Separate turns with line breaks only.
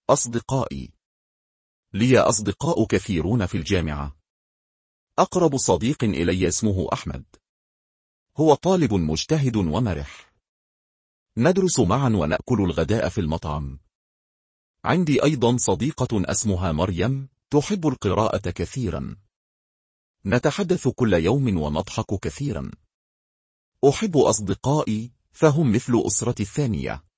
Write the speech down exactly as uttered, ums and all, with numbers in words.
أصدقائي. لي أصدقاء كثيرون في الجامعة. أقرب صديق إلي اسمه أحمد. هو طالب مجتهد ومرح. ندرس معا ونأكل الغداء في المطعم. عندي أيضا صديقة اسمها مريم، تحب القراءة كثيرا. نتحدث كل يوم ونضحك كثيرا. أحب أصدقائي، فهم مثل أسرتي الثانية.